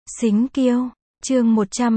Xính Kiêu, chương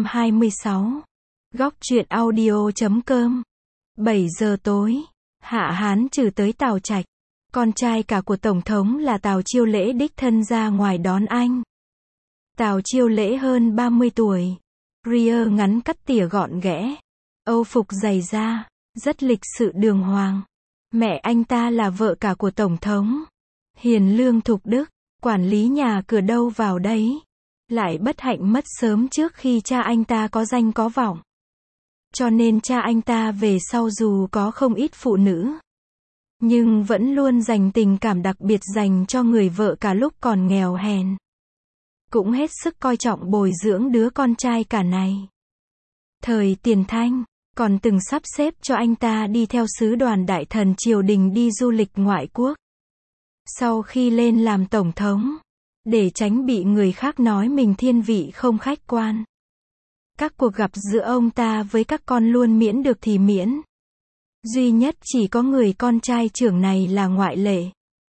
126. Góc truyện audio.com. 7 giờ tối, Hạ Hán trừ tới Tào Trạch. Con trai cả của Tổng thống là Tào Chiêu Lễ đích thân ra ngoài đón anh. Tào Chiêu Lễ hơn 30 tuổi. Ria ngắn cắt tỉa gọn ghẽ. Âu phục dày da, rất lịch sự đường hoàng. Mẹ anh ta là vợ cả của Tổng thống. Hiền lương thục đức, quản lý nhà cửa đâu vào đấy. Lại bất hạnh mất sớm trước khi cha anh ta có danh có vọng. Cho nên cha anh ta về sau dù có không ít phụ nữ, nhưng vẫn luôn dành tình cảm đặc biệt dành cho người vợ cả lúc còn nghèo hèn. Cũng hết sức coi trọng bồi dưỡng đứa con trai cả này. Thời Tiền Thanh, còn từng sắp xếp cho anh ta đi theo sứ đoàn đại thần triều đình đi du lịch ngoại quốc. Sau khi lên làm tổng thống, để tránh bị người khác nói mình thiên vị không khách quan, các cuộc gặp giữa ông ta với các con luôn miễn được thì miễn. Duy nhất chỉ có người con trai trưởng này là ngoại lệ.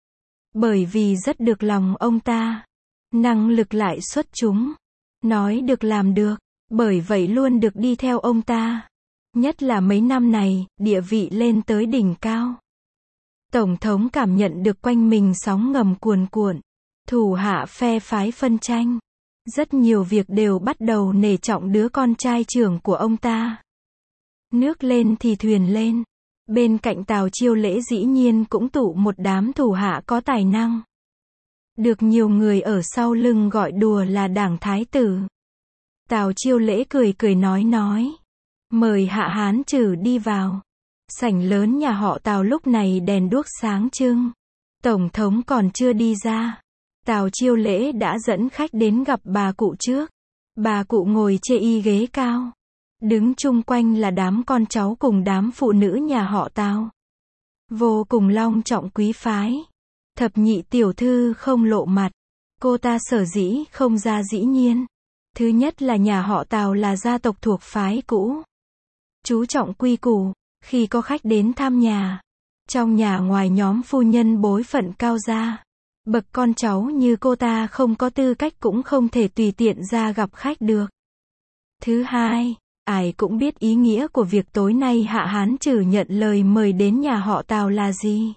Bởi vì rất được lòng ông ta. Năng lực lại xuất chúng. Nói được làm được. Bởi vậy luôn được đi theo ông ta. Nhất là mấy năm này, địa vị lên tới đỉnh cao. Tổng thống cảm nhận được quanh mình sóng ngầm cuồn cuộn. Thủ hạ phe phái phân tranh. Rất nhiều việc đều bắt đầu nể trọng đứa con trai trưởng của ông ta. Nước lên thì thuyền lên. Bên cạnh Tào Chiêu Lễ dĩ nhiên cũng tụ một đám thủ hạ có tài năng. Được nhiều người ở sau lưng gọi đùa là đảng thái tử. Tào Chiêu Lễ cười cười nói. Mời Hạ Hán trừ đi vào. Sảnh lớn nhà họ Tào lúc này đèn đuốc sáng trưng. Tổng thống còn chưa đi ra. Tào Chiêu Lễ đã dẫn khách đến gặp bà cụ trước. Bà cụ ngồi chê y ghế cao. Đứng chung quanh là đám con cháu cùng đám phụ nữ nhà họ Tào. Vô cùng long trọng quý phái. Thập nhị tiểu thư không lộ mặt. Cô ta sở dĩ không ra dĩ nhiên. Thứ nhất là nhà họ Tào là gia tộc thuộc phái cũ. Chú trọng quy củ, khi có khách đến thăm nhà. Trong nhà ngoài nhóm phu nhân bối phận cao gia. Bậc con cháu như cô ta không có tư cách cũng không thể tùy tiện ra gặp khách được. Thứ hai, ai cũng biết ý nghĩa của việc tối nay Hạ Hán trừ nhận lời mời đến nhà họ Tào là gì.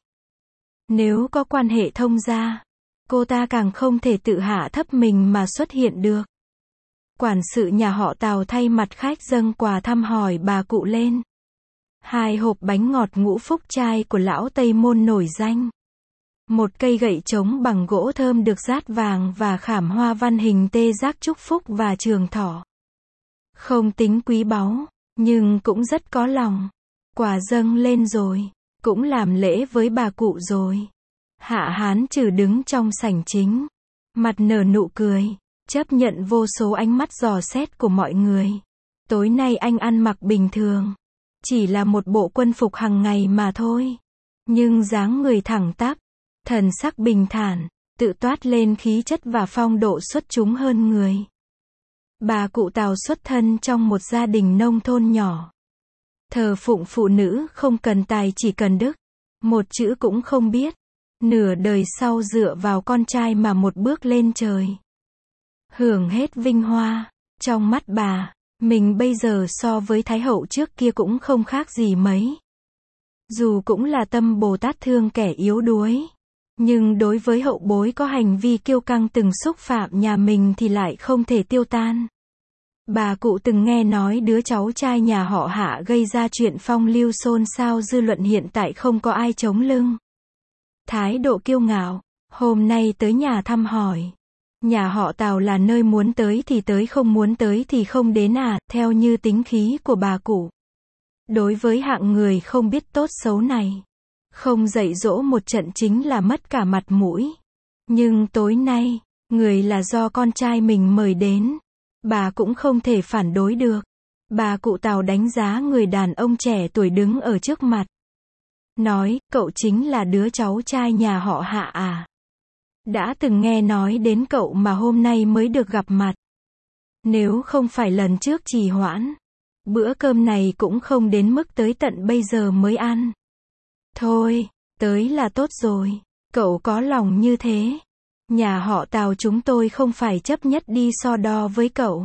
Nếu có quan hệ thông gia, cô ta càng không thể tự hạ thấp mình mà xuất hiện được. Quản sự nhà họ Tào thay mặt khách dâng quà thăm hỏi bà cụ lên. 2 hộp bánh ngọt Ngũ Phúc Trai của lão Tây Môn nổi danh. 1 cây gậy trống bằng gỗ thơm được dát vàng và khảm hoa văn hình tê giác chúc phúc và trường thọ. Không tính quý báu, nhưng cũng rất có lòng. Quà dâng lên rồi, cũng làm lễ với bà cụ rồi. Hạ Hán trừ đứng trong sảnh chính, mặt nở nụ cười, chấp nhận vô số ánh mắt dò xét của mọi người. Tối nay anh ăn mặc bình thường, chỉ là một bộ quân phục hàng ngày mà thôi. Nhưng dáng người thẳng tắp, thần sắc bình thản, tự toát lên khí chất và phong độ xuất chúng hơn người. Bà cụ Tào xuất thân trong một gia đình nông thôn nhỏ. Thờ phụng phụ nữ không cần tài chỉ cần đức. Một chữ cũng không biết. Nửa đời sau dựa vào con trai mà một bước lên trời. Hưởng hết vinh hoa. Trong mắt bà, mình bây giờ so với Thái hậu trước kia cũng không khác gì mấy. Dù cũng là tâm Bồ Tát thương kẻ yếu đuối. Nhưng đối với hậu bối có hành vi kiêu căng từng xúc phạm nhà mình thì lại không thể tiêu tan. Bà cụ từng nghe nói đứa cháu trai nhà họ Hạ gây ra chuyện phong lưu xôn xao dư luận hiện tại không có ai chống lưng. Thái độ kiêu ngạo, hôm nay tới nhà thăm hỏi. Nhà họ Tào là nơi muốn tới thì tới không muốn tới thì không đến theo như tính khí của bà cụ. Đối với hạng người không biết tốt xấu này. Không dạy dỗ một trận chính là mất cả mặt mũi. Nhưng tối nay, người là do con trai mình mời đến. Bà cũng không thể phản đối được. Bà cụ Tào đánh giá người đàn ông trẻ tuổi đứng ở trước mặt. Nói, cậu chính là đứa cháu trai nhà họ Hạ à? Đã từng nghe nói đến cậu mà hôm nay mới được gặp mặt. Nếu không phải lần trước trì hoãn, bữa cơm này cũng không đến mức tới tận bây giờ mới ăn. Thôi, tới là tốt rồi. Cậu có lòng như thế. Nhà họ Tào chúng tôi không phải chấp nhất đi so đo với cậu.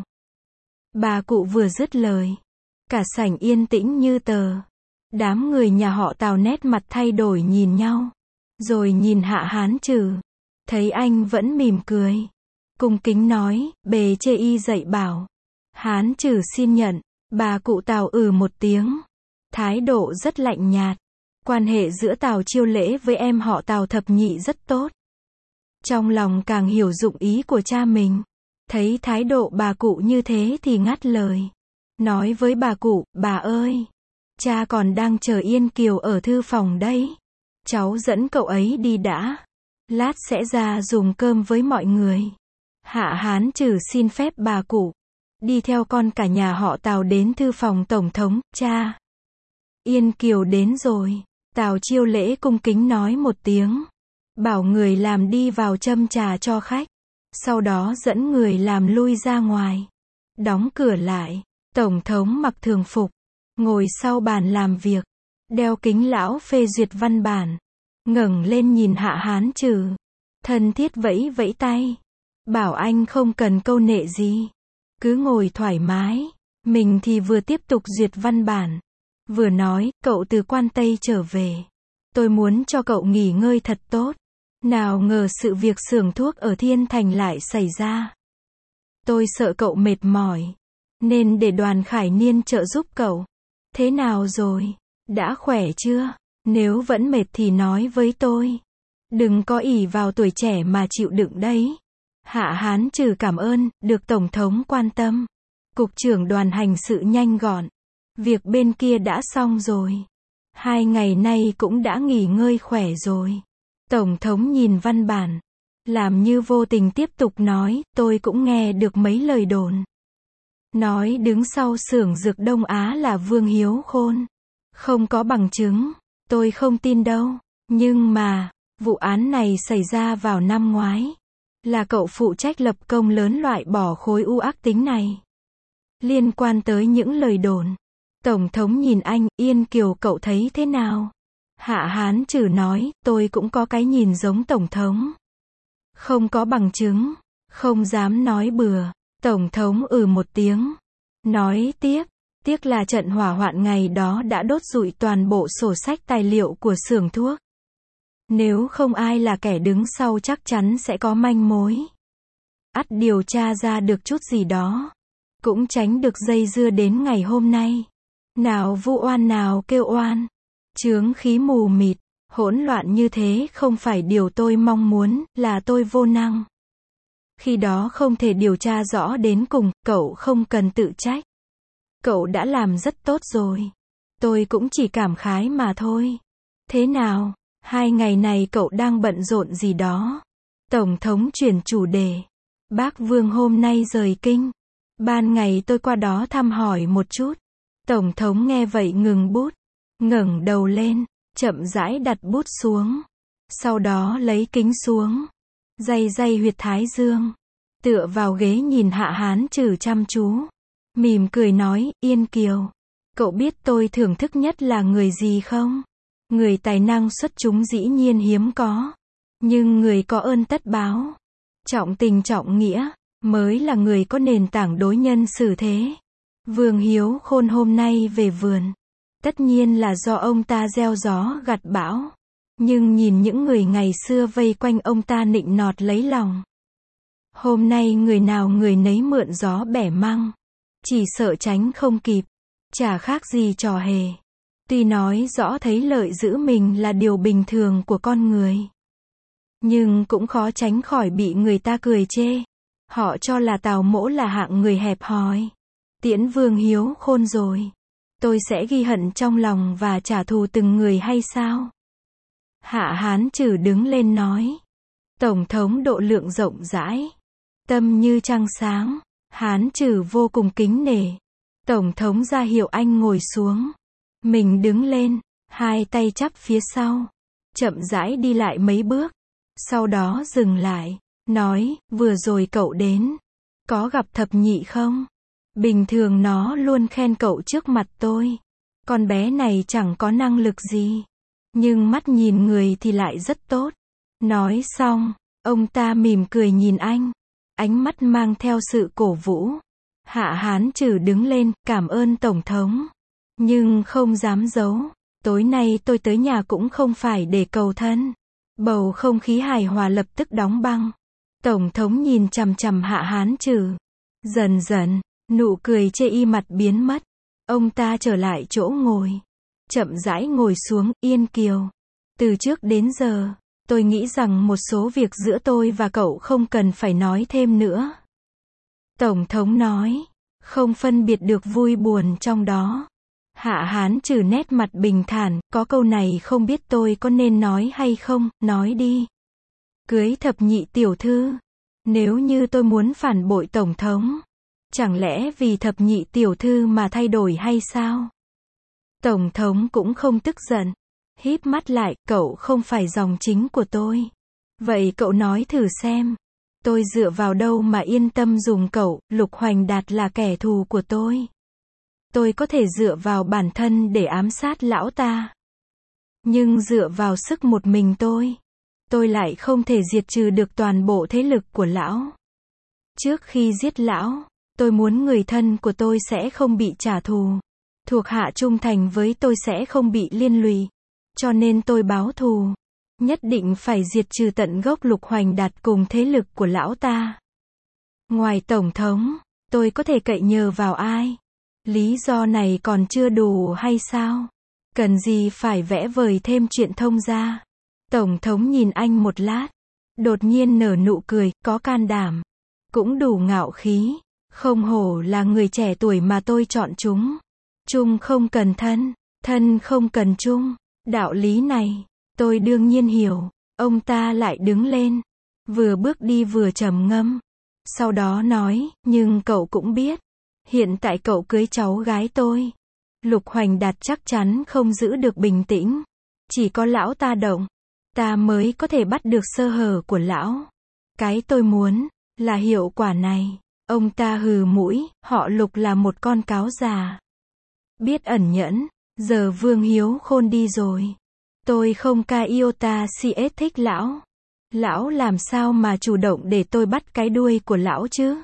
Bà cụ vừa dứt lời, cả sảnh yên tĩnh như tờ. Đám người nhà họ Tào nét mặt thay đổi nhìn nhau, rồi nhìn Hạ Hán Trừ, thấy anh vẫn mỉm cười, cung kính nói, bề trên y dạy bảo. Hán Trừ xin nhận. Bà cụ Tào một tiếng, thái độ rất lạnh nhạt. Quan hệ giữa Tào Chiêu Lễ với em họ Tào Thập Nhị rất tốt. Trong lòng càng hiểu dụng ý của cha mình. Thấy thái độ bà cụ như thế thì ngắt lời. Nói với bà cụ, bà ơi, cha còn đang chờ Yên Kiều ở thư phòng đấy. Cháu dẫn cậu ấy đi đã. Lát sẽ ra dùng cơm với mọi người. Hạ Hán Trừ xin phép bà cụ đi theo con cả nhà họ Tào đến thư phòng tổng thống. Cha, Yên Kiều đến rồi. Tào Chiêu Lễ cung kính nói một tiếng, bảo người làm đi vào châm trà cho khách, sau đó dẫn người làm lui ra ngoài, đóng cửa lại. Tổng thống mặc thường phục, ngồi sau bàn làm việc, đeo kính lão phê duyệt văn bản, ngẩng lên nhìn Hạ Hán Trừ, thân thiết vẫy vẫy tay, bảo anh không cần câu nệ gì, cứ ngồi thoải mái. Mình thì vừa tiếp tục duyệt văn bản, vừa nói, cậu từ Quan Tây trở về, tôi muốn cho cậu nghỉ ngơi thật tốt. Nào ngờ sự việc xưởng thuốc ở Thiên Thành lại xảy ra. Tôi sợ cậu mệt mỏi, nên để Đoàn Khải Niên trợ giúp cậu. Thế nào rồi? Đã khỏe chưa? Nếu vẫn mệt thì nói với tôi. Đừng có ỷ vào tuổi trẻ mà chịu đựng đấy. Hạ Hán Trừ cảm ơn, được Tổng thống quan tâm. Cục trưởng Đoàn hành sự nhanh gọn. Việc bên kia đã xong rồi. 2 ngày nay cũng đã nghỉ ngơi khỏe rồi. Tổng thống nhìn văn bản, làm như vô tình tiếp tục nói, tôi cũng nghe được mấy lời đồn. Nói đứng sau xưởng dược Đông Á là Vương Hiếu Khôn. Không có bằng chứng, tôi không tin đâu. Nhưng mà, vụ án này xảy ra vào năm ngoái. Là cậu phụ trách lập công lớn loại bỏ khối u ác tính này. Liên quan tới những lời đồn. Tổng thống nhìn anh, Yên Kiều cậu thấy thế nào? Hạ Hán Trừ nói, tôi cũng có cái nhìn giống Tổng thống. Không có bằng chứng, không dám nói bừa. Tổng thống một tiếng. Nói tiếp, tiếc là trận hỏa hoạn ngày đó đã đốt rụi toàn bộ sổ sách tài liệu của xưởng thuốc. Nếu không ai là kẻ đứng sau chắc chắn sẽ có manh mối. Ắt điều tra ra được chút gì đó. Cũng tránh được dây dưa đến ngày hôm nay. Nào vu oan nào kêu oan. Chướng khí mù mịt, hỗn loạn như thế không phải điều tôi mong muốn, là tôi vô năng. Khi đó không thể điều tra rõ đến cùng, cậu không cần tự trách. Cậu đã làm rất tốt rồi. Tôi cũng chỉ cảm khái mà thôi. Thế nào, 2 ngày này cậu đang bận rộn gì đó? Tổng thống chuyển chủ đề. Bác Vương hôm nay rời kinh. Ban ngày tôi qua đó thăm hỏi một chút. Tổng thống nghe vậy ngừng bút, ngẩng đầu lên, chậm rãi đặt bút xuống. Sau đó lấy kính xuống, day day huyệt thái dương, tựa vào ghế nhìn Hạ Hán Trừ chăm chú, mỉm cười nói, Yên Kiều, cậu biết tôi thưởng thức nhất là người gì không? Người tài năng xuất chúng dĩ nhiên hiếm có, nhưng người có ơn tất báo, trọng tình trọng nghĩa, mới là người có nền tảng đối nhân xử thế. Vương Hiếu Khôn hôm nay về vườn, tất nhiên là do ông ta gieo gió gặt bão. Nhưng nhìn những người ngày xưa vây quanh ông ta nịnh nọt lấy lòng. Hôm nay người nào người nấy mượn gió bẻ măng. Chỉ sợ tránh không kịp. Chả khác gì trò hề. Tuy nói rõ thấy lợi giữ mình là điều bình thường của con người. Nhưng cũng khó tránh khỏi bị người ta cười chê. Họ cho là Tào Mỗ là hạng người hẹp hòi. Tiễn Vương Hiếu Khôn rồi. Tôi sẽ ghi hận trong lòng và trả thù từng người hay sao? Hạ Hán Trừ đứng lên nói. Tổng thống độ lượng rộng rãi. Tâm như trăng sáng. Hán Trừ vô cùng kính nể. Tổng thống ra hiệu anh ngồi xuống. Mình đứng lên, 2 tay chắp phía sau. Chậm rãi đi lại mấy bước. Sau đó dừng lại. Nói, vừa rồi cậu đến. Có gặp Thập Nhị không? Bình thường nó luôn khen cậu trước mặt tôi. Con bé này chẳng có năng lực gì. Nhưng mắt nhìn người thì lại rất tốt. Nói xong, Ông ta mỉm cười nhìn anh. Ánh mắt mang theo sự cổ vũ. Hạ Hán Trừ đứng lên, cảm ơn Tổng thống. Nhưng không dám giấu. Tối nay tôi tới nhà cũng không phải để cầu thân. Bầu không khí hài hòa lập tức đóng băng. Tổng thống nhìn chằm chằm Hạ Hán Trừ. Dần dần, nụ cười chê y mặt biến mất. Ông ta trở lại chỗ ngồi. Chậm rãi ngồi xuống, Yên Kiều. Từ trước đến giờ, tôi nghĩ rằng một số việc giữa tôi và cậu không cần phải nói thêm nữa. Tổng thống nói, không phân biệt được vui buồn trong đó. Hạ Hán Trừ nét mặt bình thản, có câu này không biết tôi có nên nói hay không, nói đi. Cưới thập nhị tiểu thư. Nếu như tôi muốn phản bội Tổng thống, chẳng lẽ vì thập nhị tiểu thư mà thay đổi hay sao? Tổng thống cũng không tức giận. Híp mắt lại, cậu không phải dòng chính của tôi. Vậy cậu nói thử xem. Tôi dựa vào đâu mà yên tâm dùng cậu, Lục Hoành Đạt là kẻ thù của tôi. Tôi có thể dựa vào bản thân để ám sát lão ta. Nhưng dựa vào sức một mình tôi lại không thể diệt trừ được toàn bộ thế lực của lão. Trước khi giết lão, tôi muốn người thân của tôi sẽ không bị trả thù. Thuộc hạ trung thành với tôi sẽ không bị liên lụy. Cho nên tôi báo thù. Nhất định phải diệt trừ tận gốc Lục Hoành Đạt cùng thế lực của lão ta. Ngoài Tổng thống, tôi có thể cậy nhờ vào ai? Lý do này còn chưa đủ hay sao? Cần gì phải vẽ vời thêm chuyện thông ra? Tổng thống nhìn anh một lát. Đột nhiên nở nụ cười, có can đảm. Cũng đủ ngạo khí. Không hổ là người trẻ tuổi mà tôi chọn chúng. Chung không cần thân, thân không cần chung. Đạo lý này, tôi đương nhiên hiểu. Ông ta lại đứng lên. Vừa bước đi vừa trầm ngâm. Sau đó nói, nhưng cậu cũng biết. Hiện tại cậu cưới cháu gái tôi. Lục Hoành Đạt chắc chắn không giữ được bình tĩnh. Chỉ có lão ta động, ta mới có thể bắt được sơ hở của lão. Cái tôi muốn, là hiệu quả này. Ông ta hừ mũi, họ Lục là một con cáo già. Biết ẩn nhẫn, giờ Vương Hiếu Khôn đi rồi. Tôi không ca iota CS thích lão. Lão làm sao mà chủ động để tôi bắt cái đuôi của lão chứ?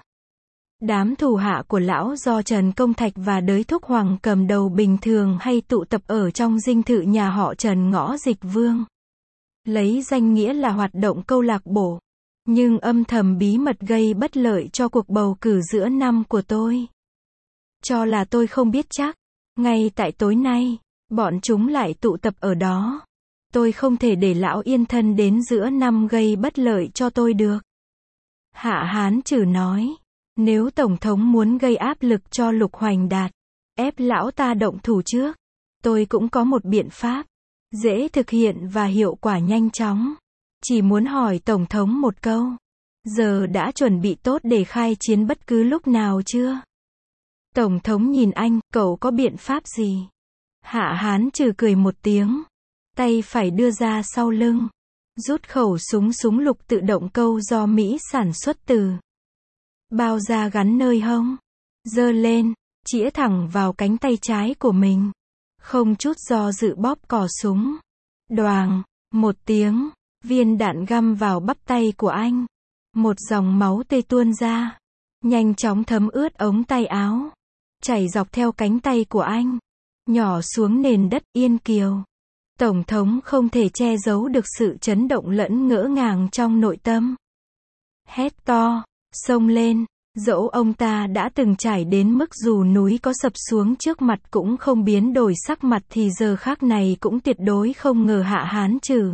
Đám thủ hạ của lão do Trần Công Thạch và Đới Thúc Hoàng cầm đầu bình thường hay tụ tập ở trong dinh thự nhà họ Trần ngõ Dịch Vương. Lấy danh nghĩa là hoạt động câu lạc bộ. Nhưng âm thầm bí mật gây bất lợi cho cuộc bầu cử giữa năm của tôi. Cho là tôi không biết chắc. Ngay tại tối nay, bọn chúng lại tụ tập ở đó. Tôi không thể để lão yên thân đến giữa năm gây bất lợi cho tôi được. Hạ Hán Trừ nói. Nếu Tổng thống muốn gây áp lực cho Lục Hoành Đạt, ép lão ta động thủ trước, tôi cũng có một biện pháp. Dễ thực hiện và hiệu quả nhanh chóng. Chỉ muốn hỏi Tổng thống một câu. Giờ đã chuẩn bị tốt để khai chiến bất cứ lúc nào chưa? Tổng thống nhìn anh, cậu có biện pháp gì? Hạ Hán Trừ cười một tiếng. Tay phải đưa ra sau lưng. Rút khẩu súng lục tự động câu do Mỹ sản xuất từ bao da gắn nơi hông. Giơ lên, chĩa thẳng vào cánh tay trái của mình. Không chút do dự bóp cò súng. Đoàng, một tiếng, viên đạn găm vào bắp tay của anh. Một dòng máu tươi tuôn ra. Nhanh chóng thấm ướt ống tay áo. Chảy dọc theo cánh tay của anh. Nhỏ xuống nền đất Yên Kiều. Tổng thống không thể che giấu được sự chấn động lẫn ngỡ ngàng trong nội tâm. Hét to, xông lên. Dẫu ông ta đã từng trải đến mức dù núi có sập xuống trước mặt cũng không biến đổi sắc mặt thì giờ khác này cũng tuyệt đối không ngờ Hạ Hán Trừ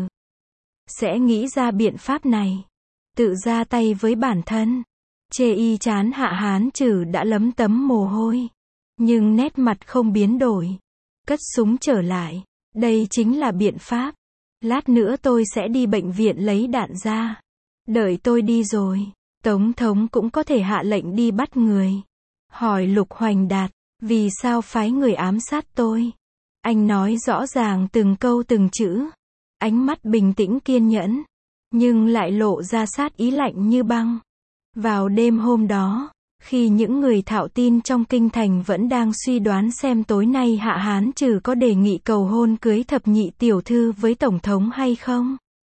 sẽ nghĩ ra biện pháp này. Tự ra tay với bản thân. Chê y chán Hạ Hán Trừ đã lấm tấm mồ hôi. Nhưng nét mặt không biến đổi. Cất súng trở lại. Đây chính là biện pháp. Lát nữa tôi sẽ đi bệnh viện lấy đạn ra. Đợi tôi đi rồi, Tổng thống cũng có thể hạ lệnh đi bắt người. Hỏi Lục Hoành Đạt, vì sao phái người ám sát tôi? Anh nói rõ ràng từng câu từng chữ. Ánh mắt bình tĩnh kiên nhẫn. Nhưng lại lộ ra sát ý lạnh như băng. Vào đêm hôm đó, khi những người thạo tin trong kinh thành vẫn đang suy đoán xem tối nay Hạ Hán Trừ có đề nghị cầu hôn cưới thập nhị tiểu thư với Tổng thống hay không,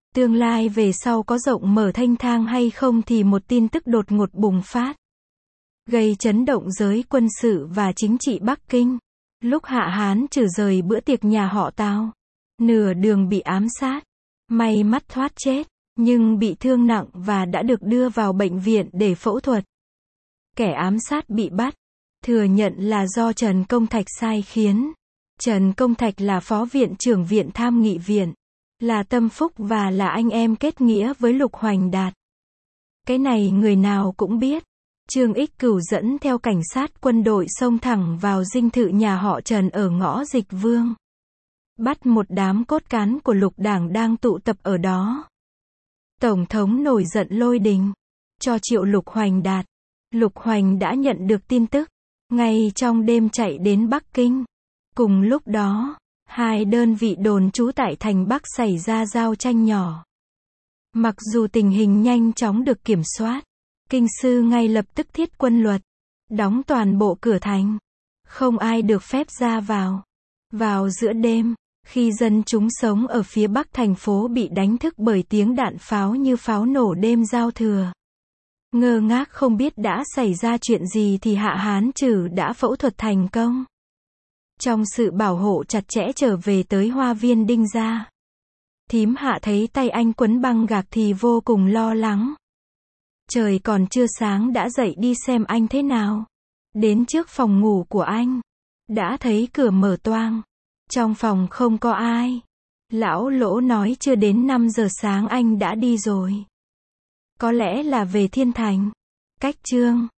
Tương lai về sau có rộng mở thênh thang hay không thì một tin tức đột ngột bùng phát, gây chấn động giới quân sự và chính trị Bắc Kinh. Lúc Hạ Hán Trừ rời bữa tiệc nhà họ Tào, nửa đường bị ám sát, may mắn thoát chết, nhưng bị thương nặng và đã được đưa vào bệnh viện để phẫu thuật. Kẻ ám sát bị bắt, thừa nhận là do Trần Công Thạch sai khiến. Trần Công Thạch là phó viện trưởng viện tham nghị viện, là tâm phúc và là anh em kết nghĩa với Lục Hoành Đạt. Cái này người nào cũng biết. Trương Ích Cửu dẫn theo cảnh sát quân đội xông thẳng vào dinh thự nhà họ Trần ở ngõ Dịch Vương. Bắt một đám cốt cán của lục đảng đang tụ tập ở đó. Tổng thống nổi giận lôi đình, cho triệu Lục Hoành Đạt. Lục Hoành đã nhận được tin tức, ngay trong đêm chạy đến Bắc Kinh. Cùng lúc đó, hai đơn vị đồn trú tại thành Bắc xảy ra giao tranh nhỏ. Mặc dù tình hình nhanh chóng được kiểm soát, kinh sư ngay lập tức thiết quân luật, đóng toàn bộ cửa thành. Không ai được phép ra vào. Vào giữa đêm, khi dân chúng sống ở phía bắc thành phố bị đánh thức bởi tiếng đạn pháo như pháo nổ đêm giao thừa, ngơ ngác không biết đã xảy ra chuyện gì thì Hạ Hán Trừ đã phẫu thuật thành công. Trong sự bảo hộ chặt chẽ trở về tới hoa viên Đinh Gia, thím Hạ thấy tay anh quấn băng gạc thì vô cùng lo lắng. Trời còn chưa sáng đã dậy đi xem anh thế nào. Đến trước phòng ngủ của anh, đã thấy cửa mở toang. Trong phòng không có ai. Lão Lỗ nói chưa đến 5 giờ sáng anh đã đi rồi. Có lẽ là về Thiên Thành. Cách Chương